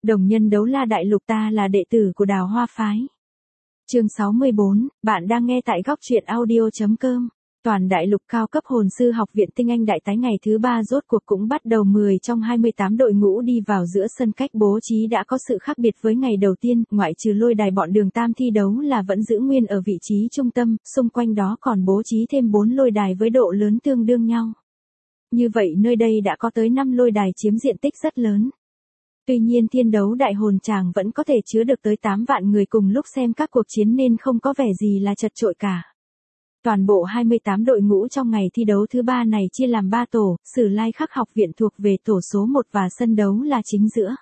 Đồng nhân đấu la đại lục, ta là đệ tử của Đào Hoa Phái. Chương 64, bạn đang nghe tại góc truyện audio.com. Toàn đại lục cao cấp hồn sư học viện tinh anh đại tái ngày thứ 3 rốt cuộc cũng bắt đầu 10 trong 28 đội ngũ đi vào giữa sân. Cách bố trí đã có sự khác biệt với ngày đầu tiên, ngoại trừ lôi đài bọn Đường Tam thi đấu là vẫn giữ nguyên ở vị trí trung tâm, xung quanh đó còn bố trí thêm 4 lôi đài với độ lớn tương đương nhau. Như vậy nơi đây đã có tới 5 lôi đài chiếm diện tích rất lớn. Tuy nhiên thiên đấu đại hồn tràng vẫn có thể chứa được tới 8 vạn người cùng lúc xem các cuộc chiến nên không có vẻ gì là chật chội cả. Toàn bộ 28 đội ngũ trong ngày thi đấu thứ 3 này chia làm 3 tổ, Sử Lai Khắc học viện thuộc về tổ số 1 và sân đấu là chính giữa.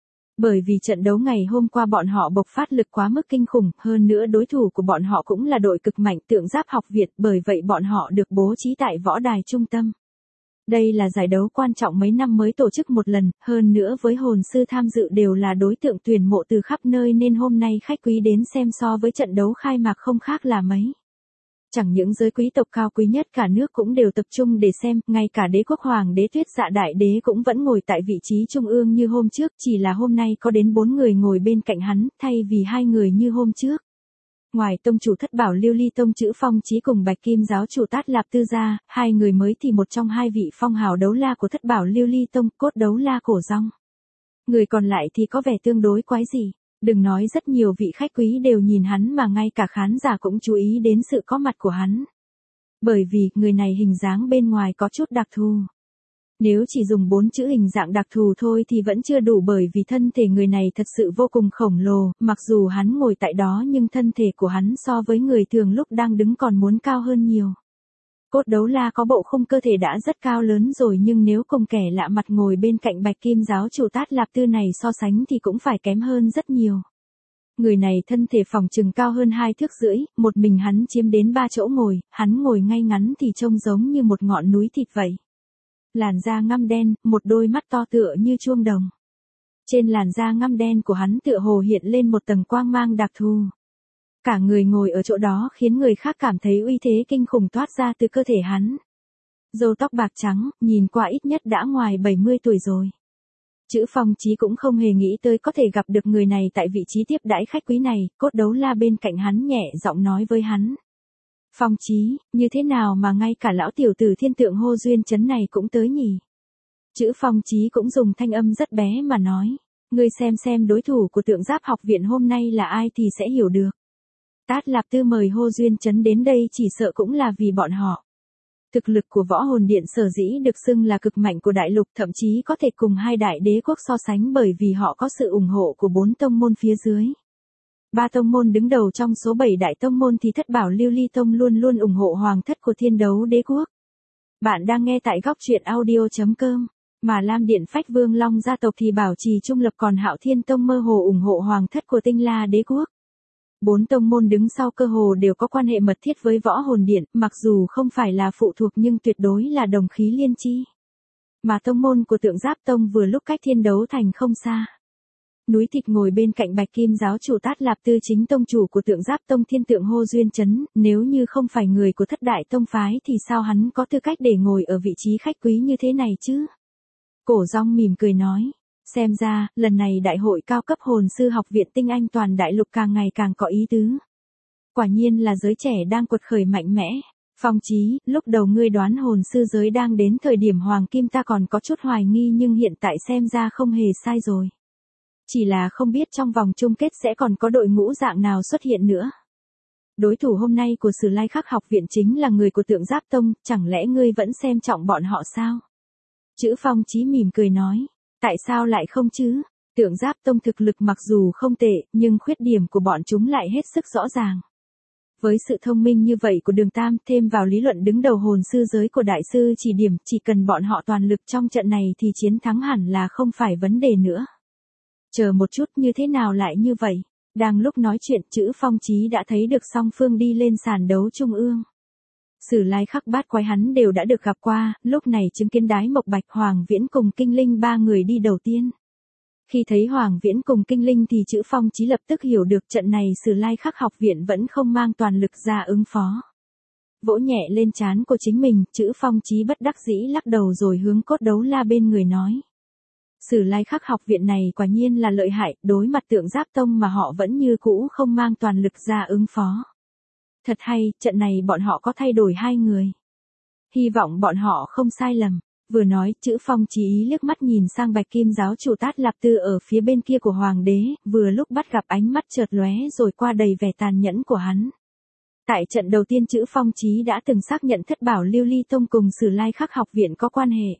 Bởi vì trận đấu ngày hôm qua bọn họ bộc phát lực quá mức kinh khủng, hơn nữa đối thủ của bọn họ cũng là đội cực mạnh Tượng Giáp học viện, bởi vậy bọn họ được bố trí tại võ đài trung tâm. Đây là giải đấu quan trọng mấy năm mới tổ chức một lần, hơn nữa với hồn sư tham dự đều là đối tượng tuyển mộ từ khắp nơi nên hôm nay khách quý đến xem so với trận đấu khai mạc không khác là mấy. Chẳng những giới quý tộc cao quý nhất cả nước cũng đều tập trung để xem, ngay cả đế quốc hoàng đế Tuyết Dạ đại đế cũng vẫn ngồi tại vị trí trung ương như hôm trước, chỉ là hôm nay có đến 4 người ngồi bên cạnh hắn, thay vì 2 người như hôm trước. Ngoài tông chủ Thất Bảo Lưu Ly Tông Chữ Phong Chí cùng Bạch Kim giáo chủ Tát Lạp Tư ra, 2 người mới thì một trong 2 vị phong hào đấu la của Thất Bảo Lưu Ly Tông, Cốt Đấu La Cổ Rong. Người còn lại thì có vẻ tương đối quái dị. Đừng nói rất nhiều vị khách quý đều nhìn hắn mà ngay cả khán giả cũng chú ý đến sự có mặt của hắn. Bởi vì, người này hình dáng bên ngoài có chút đặc thù. Nếu chỉ dùng 4 chữ hình dạng đặc thù thôi thì vẫn chưa đủ, bởi vì thân thể người này thật sự vô cùng khổng lồ, mặc dù hắn ngồi tại đó nhưng thân thể của hắn so với người thường lúc đang đứng còn muốn cao hơn nhiều. Cốt Đấu La có bộ khung cơ thể đã rất cao lớn rồi nhưng nếu cùng kẻ lạ mặt ngồi bên cạnh Bạch Kim giáo chủ Tát Lạp Tư này so sánh thì cũng phải kém hơn rất nhiều. Người này thân thể phỏng chừng cao hơn 2 thước rưỡi, một mình hắn chiếm đến 3 chỗ ngồi, hắn ngồi ngay ngắn thì trông giống như một ngọn núi thịt vậy. Làn da ngăm đen, một đôi mắt to tựa như chuông đồng. Trên làn da ngăm đen của hắn tựa hồ hiện lên một tầng quang mang đặc thù. Cả người ngồi ở chỗ đó khiến người khác cảm thấy uy thế kinh khủng toát ra từ cơ thể hắn. Râu tóc bạc trắng, nhìn qua ít nhất đã ngoài 70 tuổi rồi. Chữ Phong Chí cũng không hề nghĩ tới có thể gặp được người này tại vị trí tiếp đãi khách quý này, Cốt Đấu La bên cạnh hắn nhẹ giọng nói với hắn. Phong Chí, như thế nào mà ngay cả lão tiểu tử Thiên Tượng Hô Duyên Trấn này cũng tới nhỉ? Chữ Phong Chí cũng dùng thanh âm rất bé mà nói. Ngươi xem đối thủ của Tượng Giáp học viện hôm nay là ai thì sẽ hiểu được. Tát Lạp Tư mời Hô Duyên Trấn đến đây chỉ sợ cũng là vì bọn họ. Thực lực của Võ Hồn Điện sở dĩ được xưng là cực mạnh của đại lục, thậm chí có thể cùng 2 đại đế quốc so sánh, bởi vì họ có sự ủng hộ của 4 tông môn phía dưới. 3 tông môn đứng đầu trong số 7 đại tông môn thì Thất Bảo Lưu Ly Tông luôn luôn ủng hộ hoàng thất của Thiên Đấu Đế Quốc. Bạn đang nghe tại góc truyện audio.com. Mà Lam Điện Phách Vương Long gia tộc thì bảo trì trung lập, còn Hạo Thiên Tông mơ hồ ủng hộ hoàng thất của Tinh La Đế Quốc. 4 tông môn đứng sau cơ hồ đều có quan hệ mật thiết với Võ Hồn Điện, mặc dù không phải là phụ thuộc nhưng tuyệt đối là đồng khí liên chi. Mà tông môn của Tượng Giáp Tông vừa lúc cách Thiên Đấu Thành không xa. Núi thịt ngồi bên cạnh Bạch Kim giáo chủ Tát Lạp Tư chính tông chủ của Tượng Giáp Tông Thiên Tượng Hô Duyên Trấn, nếu như không phải người của thất đại tông phái thì sao hắn có tư cách để ngồi ở vị trí khách quý như thế này chứ? Cổ Rong mỉm cười nói. Xem ra, lần này đại hội cao cấp hồn sư học viện tinh anh toàn đại lục càng ngày càng có ý tứ. Quả nhiên là giới trẻ đang quật khởi mạnh mẽ. Phong Chí, lúc đầu ngươi đoán hồn sư giới đang đến thời điểm hoàng kim ta còn có chút hoài nghi nhưng hiện tại xem ra không hề sai rồi. Chỉ là không biết trong vòng chung kết sẽ còn có đội ngũ dạng nào xuất hiện nữa. Đối thủ hôm nay của Sử Lai Khắc học viện chính là người của Tượng Giáp Tông, chẳng lẽ ngươi vẫn xem trọng bọn họ sao? Chữ Phong Chí mỉm cười nói. Tại sao lại không chứ? Tượng Giáp Tông thực lực mặc dù không tệ, nhưng khuyết điểm của bọn chúng lại hết sức rõ ràng. Với sự thông minh như vậy của Đường Tam, thêm vào lý luận đứng đầu hồn sư giới của đại sư chỉ điểm, chỉ cần bọn họ toàn lực trong trận này thì chiến thắng hẳn là không phải vấn đề nữa. Chờ một chút, như thế nào lại như vậy? Đang lúc nói chuyện, Chữ Phong Chí đã thấy được song phương đi lên sàn đấu trung ương. Sử Lai Khắc bát quái hắn đều đã được gặp qua, lúc này chứng kiến Đái Mộc Bạch, Hoàng Viễn cùng Kinh Linh 3 người đi đầu tiên. Khi thấy Hoàng Viễn cùng Kinh Linh thì Chữ Phong Chí lập tức hiểu được trận này Sử Lai Khắc học viện vẫn không mang toàn lực ra ứng phó. Vỗ nhẹ lên trán của chính mình, Chữ Phong Chí bất đắc dĩ lắc đầu rồi hướng Cốt Đấu La bên người nói. Sử Lai Khắc học viện này quả nhiên là lợi hại, đối mặt Tượng Giáp Tông mà họ vẫn như cũ không mang toàn lực ra ứng phó. Thật hay, trận này bọn họ có thay đổi 2 người. Hy vọng bọn họ không sai lầm. Vừa nói, Chữ Phong Chí ý liếc mắt nhìn sang Bạch Kim giáo chủ Tát Lạp Tư ở phía bên kia của Hoàng đế, vừa lúc bắt gặp ánh mắt chợt lóe rồi qua đầy vẻ tàn nhẫn của hắn. Tại trận đầu tiên Chữ Phong Chí đã từng xác nhận Thất Bảo Lưu Ly Tông cùng Sử Lai Khắc học viện có quan hệ.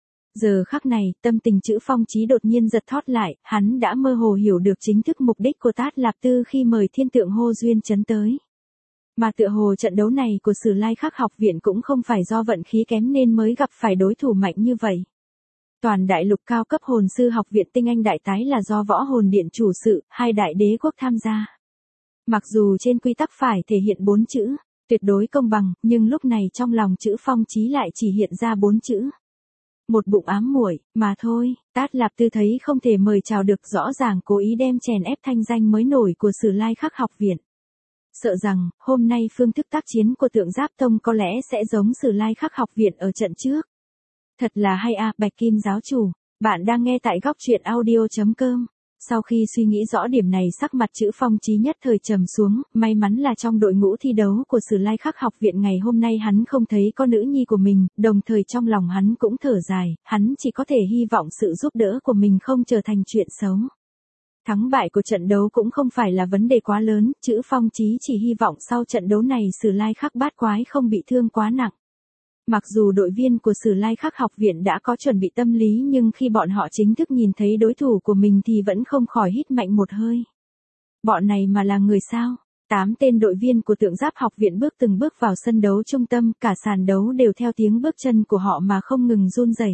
Giờ khắc này, tâm tình Chữ Phong Chí đột nhiên giật thót lại, hắn đã mơ hồ hiểu được chính thức mục đích của Tát Lạp Tư khi mời Thiên Tượng Hô Duyên Chấn tới. Mà tựa hồ trận đấu này của Sử Lai Khắc học viện cũng không phải do vận khí kém nên mới gặp phải đối thủ mạnh như vậy. Toàn đại lục cao cấp hồn sư học viện Tinh Anh Đại Tái là do Võ Hồn Điện chủ sự, 2 đại đế quốc tham gia. Mặc dù trên quy tắc phải thể hiện 4 chữ, tuyệt đối công bằng, nhưng lúc này trong lòng Chữ Phong Chí lại chỉ hiện ra 4 chữ. Một bụng ám muội, mà thôi. Tát Lạp Tư thấy không thể mời chào được, rõ ràng cố ý đem chèn ép thanh danh mới nổi của Sử Lai Khắc học viện. Sợ rằng, hôm nay phương thức tác chiến của Tượng Giáp Tông có lẽ sẽ giống Sử Lai Khắc học viện ở trận trước. Thật là hay à, Bạch Kim giáo chủ. Bạn đang nghe tại góc truyện audio.com. Sau khi suy nghĩ rõ điểm này, sắc mặt Chữ Phong Chí nhất thời trầm xuống, may mắn là trong đội ngũ thi đấu của Sử Lai Khắc học viện ngày hôm nay hắn không thấy có nữ nhi của mình, đồng thời trong lòng hắn cũng thở dài, hắn chỉ có thể hy vọng sự giúp đỡ của mình không trở thành chuyện xấu. Thắng bại của trận đấu cũng không phải là vấn đề quá lớn, Chữ Phong Chí chỉ hy vọng sau trận đấu này Sử Lai Khắc bát quái không bị thương quá nặng. Mặc dù đội viên của Sử Lai Khắc học viện đã có chuẩn bị tâm lý nhưng khi bọn họ chính thức nhìn thấy đối thủ của mình thì vẫn không khỏi hít mạnh một hơi. Bọn này mà là người sao? 8 tên đội viên của Tượng Giáp học viện từng bước vào sân đấu trung tâm, cả sàn đấu đều theo tiếng bước chân của họ mà không ngừng run rẩy.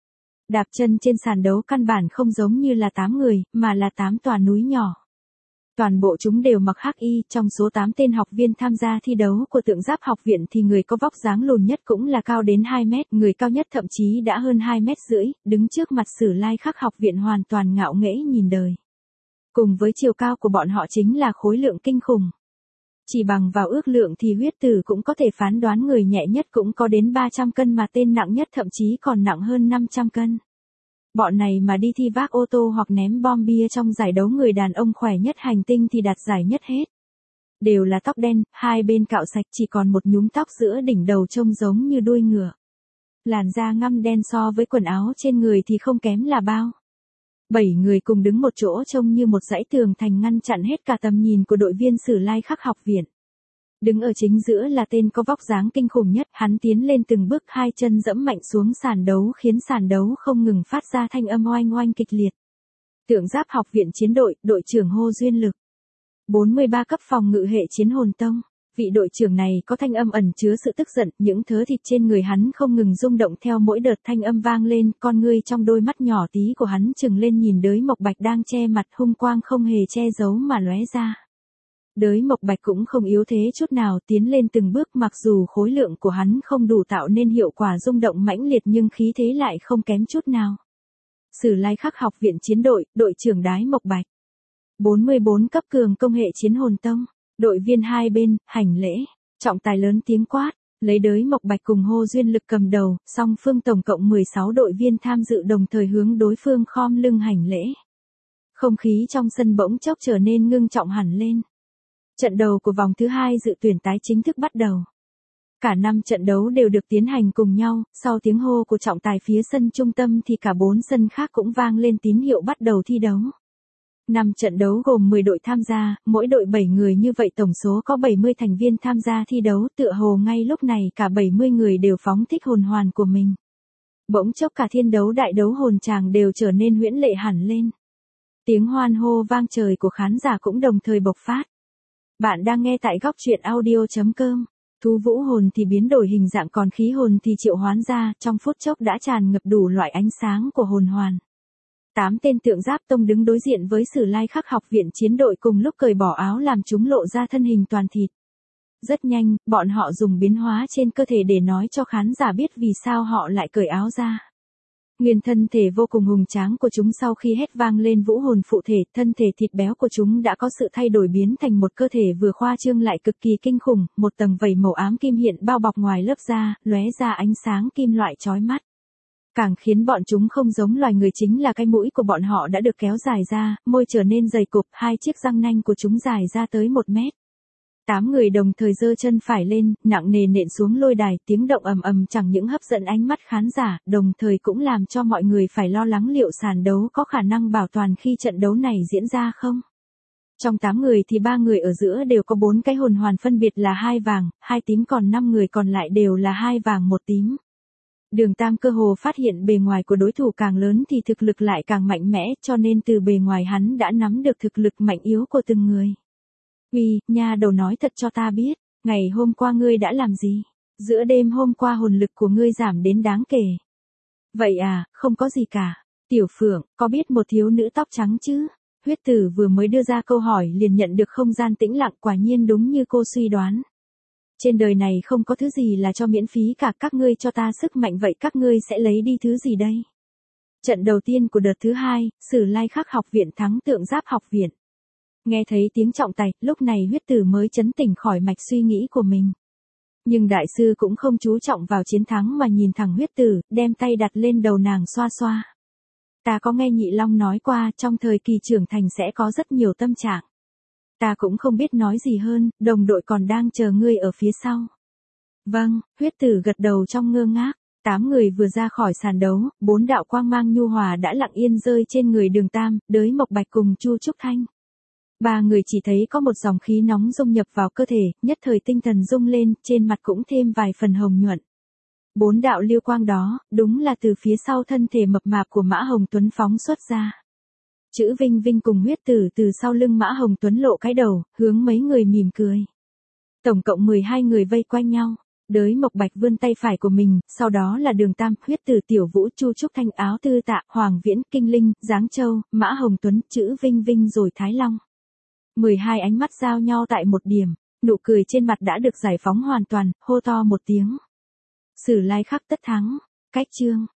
Đạp chân trên sàn đấu căn bản không giống như là 8 người, mà là 8 tòa núi nhỏ. Toàn bộ chúng đều mặc hắc y, trong số 8 tên học viên tham gia thi đấu của Tượng Giáp học viện thì người có vóc dáng lùn nhất cũng là cao đến 2 mét, người cao nhất thậm chí đã hơn 2,5 mét, đứng trước mặt Sử Lai Khắc học viện hoàn toàn ngạo nghễ nhìn đời. Cùng với chiều cao của bọn họ chính là khối lượng kinh khủng. Chỉ bằng vào ước lượng thì huyết tử cũng có thể phán đoán người nhẹ nhất cũng có đến 300 cân mà tên nặng nhất thậm chí còn nặng hơn 500 cân. Bọn này mà đi thi vác ô tô hoặc ném bom bia trong giải đấu người đàn ông khỏe nhất hành tinh thì đạt giải nhất hết. Đều là tóc đen, hai bên cạo sạch, chỉ còn một nhúm tóc giữa đỉnh đầu trông giống như đuôi ngựa. Làn da ngăm đen so với quần áo trên người thì không kém là bao. 7 người cùng đứng một chỗ trông như một dãy tường thành ngăn chặn hết cả tầm nhìn của đội viên Sử Lai Khắc học viện. Đứng ở chính giữa là tên có vóc dáng kinh khủng nhất, hắn tiến lên từng bước, 2 chân dẫm mạnh xuống sàn đấu khiến sàn đấu không ngừng phát ra thanh âm oanh oanh kịch liệt. Tượng Giáp học viện chiến đội, đội trưởng Hô Duyên Lực. 43 cấp phòng ngự hệ chiến hồn tông. Vị đội trưởng này có thanh âm ẩn chứa sự tức giận, những thớ thịt trên người hắn không ngừng rung động theo mỗi đợt thanh âm vang lên, con ngươi trong đôi mắt nhỏ tí của hắn trừng lên nhìn Đới Mộc Bạch đang che mặt, hung quang không hề che giấu mà lóe ra. Đới Mộc Bạch cũng không yếu thế chút nào, tiến lên từng bước, mặc dù khối lượng của hắn không đủ tạo nên hiệu quả rung động mãnh liệt nhưng khí thế lại không kém chút nào. Sử Lai Khắc học viện chiến đội, đội trưởng Đái Mộc Bạch. 44 cấp cường công hệ chiến hồn tông. Đội viên hai bên, hành lễ. Trọng tài lớn tiếng quát, lấy Đới Mộc Bạch cùng Hô Duyên Lực cầm đầu, song phương tổng cộng 16 đội viên tham dự đồng thời hướng đối phương khom lưng hành lễ. Không khí trong sân bỗng chốc trở nên ngưng trọng hẳn lên. Trận đầu của vòng thứ 2 dự tuyển tái chính thức bắt đầu. Cả 5 trận đấu đều được tiến hành cùng nhau, sau tiếng hô của trọng tài phía sân trung tâm thì cả 4 sân khác cũng vang lên tín hiệu bắt đầu thi đấu. 5 trận đấu gồm 10 đội tham gia, mỗi đội 7 người, như vậy tổng số có 70 thành viên tham gia thi đấu, tựa hồ ngay lúc này cả 70 người đều phóng thích hồn hoàn của mình. Bỗng chốc cả thiên đấu đại đấu hồn tràng đều trở nên huyễn lệ hẳn lên. Tiếng hoan hô vang trời của khán giả cũng đồng thời bộc phát. Bạn đang nghe tại góc truyện audio.com. Thú vũ hồn thì biến đổi hình dạng, còn khí hồn thì triệu hoán ra, trong phút chốc đã tràn ngập đủ loại ánh sáng của hồn hoàn. 8 tên Tượng Giáp tông đứng đối diện với Sử Lai Khắc học viện chiến đội cùng lúc cởi bỏ áo làm chúng lộ ra thân hình toàn thịt. Rất nhanh, bọn họ dùng biến hóa trên cơ thể để nói cho khán giả biết vì sao họ lại cởi áo ra. Nguyên thân thể vô cùng hùng tráng của chúng sau khi hét vang lên vũ hồn phụ thể, thân thể thịt béo của chúng đã có sự thay đổi biến thành một cơ thể vừa khoa trương lại cực kỳ kinh khủng, một tầng vảy màu ám kim hiện bao bọc ngoài lớp da, lóe ra ánh sáng kim loại chói mắt. Càng khiến bọn chúng không giống loài người chính là cái mũi của bọn họ đã được kéo dài ra, môi trở nên dày cộp, hai chiếc răng nanh của chúng dài ra tới 1 mét. 8 người đồng thời giơ chân phải lên, nặng nề nện xuống lôi đài, tiếng động ầm ầm chẳng những hấp dẫn ánh mắt khán giả, đồng thời cũng làm cho mọi người phải lo lắng liệu sàn đấu có khả năng bảo toàn khi trận đấu này diễn ra không. Trong 8 người thì 3 người ở giữa đều có 4 cái hồn hoàn phân biệt là 2 vàng, 2 tím, còn 5 người còn lại đều là 2 vàng 1 tím. Đường Tam cơ hồ phát hiện bề ngoài của đối thủ càng lớn thì thực lực lại càng mạnh mẽ, cho nên từ bề ngoài hắn đã nắm được thực lực mạnh yếu của từng người. Uy, nha đầu, nói thật cho ta biết, ngày hôm qua ngươi đã làm gì? Giữa đêm hôm qua hồn lực của ngươi giảm đến đáng kể. Vậy à, không có gì cả. Tiểu Phượng, có biết một thiếu nữ tóc trắng chứ? Huyết Tử vừa mới đưa ra câu hỏi liền nhận được không gian tĩnh lặng, quả nhiên đúng như cô suy đoán. Trên đời này không có thứ gì là cho miễn phí cả, các ngươi cho ta sức mạnh vậy các ngươi sẽ lấy đi thứ gì đây? Trận đầu tiên của đợt thứ 2, Sử Lai Khắc học viện thắng Tượng Giáp học viện. Nghe thấy tiếng trọng tài, lúc này Huyết Tử mới chấn tỉnh khỏi mạch suy nghĩ của mình. Nhưng đại sư cũng không chú trọng vào chiến thắng mà nhìn thẳng Huyết Tử, đem tay đặt lên đầu nàng xoa xoa. Ta có nghe Nhị Long nói qua, trong thời kỳ trưởng thành sẽ có rất nhiều tâm trạng. Ta cũng không biết nói gì hơn, đồng đội còn đang chờ ngươi ở phía sau. Vâng, Huyết Tử gật đầu trong ngơ ngác. 8 người vừa ra khỏi sàn đấu, 4 đạo quang mang nhu hòa đã lặng yên rơi trên người Đường Tam, Đới Mộc Bạch cùng Chu Trúc Thanh. 3 người chỉ thấy có một dòng khí nóng dung nhập vào cơ thể, nhất thời tinh thần rung lên, trên mặt cũng thêm vài phần hồng nhuận. 4 đạo lưu quang đó, đúng là từ phía sau thân thể mập mạp của Mã Hồng Tuấn phóng xuất ra. Chữ Vinh Vinh cùng Huyết Tử từ sau lưng Mã Hồng Tuấn lộ cái đầu, hướng mấy người mỉm cười. Tổng cộng 12 người vây quanh nhau. Đới Mộc Bạch vươn tay phải của mình, sau đó là Đường Tam, Huyết Tử, Tiểu Vũ, Chu Trúc Thanh, Áo Tư Tạ, Hoàng Viễn, Kinh Linh, Giáng Châu, Mã Hồng Tuấn, Chữ Vinh Vinh rồi Thái Long. 12 ánh mắt giao nhau tại một điểm, nụ cười trên mặt đã được giải phóng hoàn toàn, hô to một tiếng. Sử Lai Khắc tất thắng, cách chương.